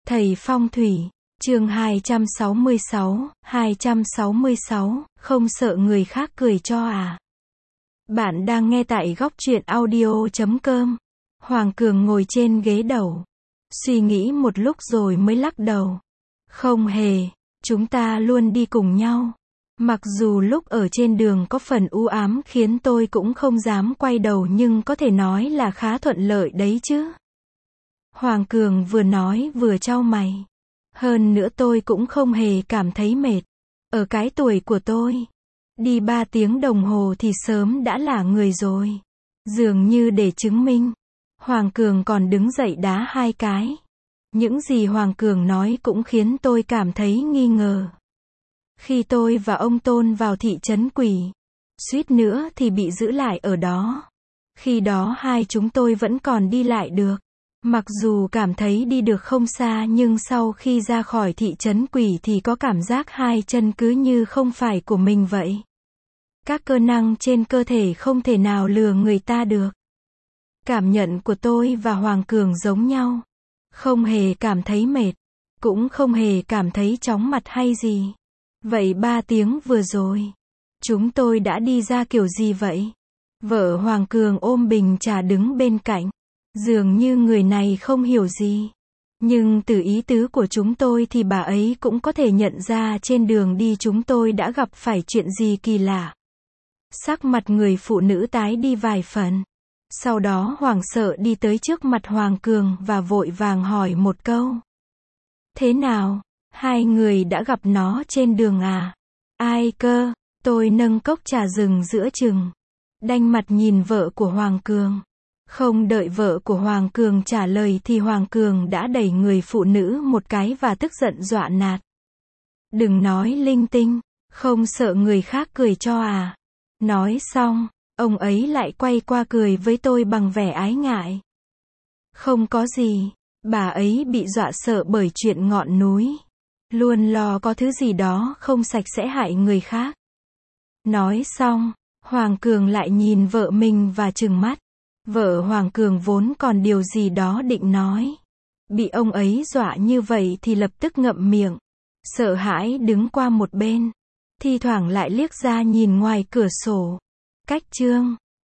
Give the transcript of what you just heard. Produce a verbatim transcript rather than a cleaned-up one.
Thầy phong thủy, chương hai trăm sáu mươi sáu, hai trăm sáu mươi sáu, không sợ người khác cười cho à? Bạn đang nghe tại góc truyện audio chấm com. Hoàng Cường ngồi trên ghế đầu, suy nghĩ một lúc rồi mới lắc đầu. Không hề, chúng ta luôn đi cùng nhau. Mặc dù lúc ở trên đường có phần u ám khiến tôi cũng không dám quay đầu, nhưng có thể nói là khá thuận lợi đấy chứ. Hoàng Cường vừa nói vừa chau mày. Hơn nữa tôi cũng không hề cảm thấy mệt. Ở cái tuổi của tôi, đi ba tiếng đồng hồ thì sớm đã là người rồi. Dường như để chứng minh, Hoàng Cường còn đứng dậy đá hai cái. Những gì Hoàng Cường nói cũng khiến tôi cảm thấy nghi ngờ. Khi tôi và ông Tôn vào thị trấn Quỷ, suýt nữa thì bị giữ lại ở đó. Khi đó hai chúng tôi vẫn còn đi lại được. Mặc dù cảm thấy đi được không xa, nhưng sau khi ra khỏi thị trấn Quỷ thì có cảm giác hai chân cứ như không phải của mình vậy. Các cơ năng trên cơ thể không thể nào lừa người ta được. Cảm nhận của tôi và Hoàng Cường giống nhau. Không hề cảm thấy mệt, cũng không hề cảm thấy chóng mặt hay gì. Vậy ba tiếng vừa rồi, chúng tôi đã đi ra kiểu gì vậy? Vợ Hoàng Cường ôm bình trà đứng bên cạnh. Dường như người này không hiểu gì. Nhưng từ ý tứ của chúng tôi thì bà ấy cũng có thể nhận ra trên đường đi chúng tôi đã gặp phải chuyện gì kỳ lạ. Sắc mặt người phụ nữ tái đi vài phần. Sau đó hoảng sợ đi tới trước mặt Hoàng Cường và vội vàng hỏi một câu. Thế nào? Hai người đã gặp nó trên đường à? Ai cơ? Tôi nâng cốc trà rừng giữa chừng, đanh mặt nhìn vợ của Hoàng Cường. Không đợi vợ của Hoàng Cường trả lời thì Hoàng Cường đã đẩy người phụ nữ một cái và tức giận dọa nạt. Đừng nói linh tinh, không sợ người khác cười cho à? Nói xong, ông ấy lại quay qua cười với tôi bằng vẻ ái ngại. Không có gì, bà ấy bị dọa sợ bởi chuyện ngọn núi. Luôn lo có thứ gì đó không sạch sẽ hại người khác. Nói xong, Hoàng Cường lại nhìn vợ mình và trừng mắt. Vợ Hoàng Cường vốn còn điều gì đó định nói. Bị ông ấy dọa như vậy thì lập tức ngậm miệng. Sợ hãi đứng qua một bên. Thi thoảng lại liếc ra nhìn ngoài cửa sổ. Cách chương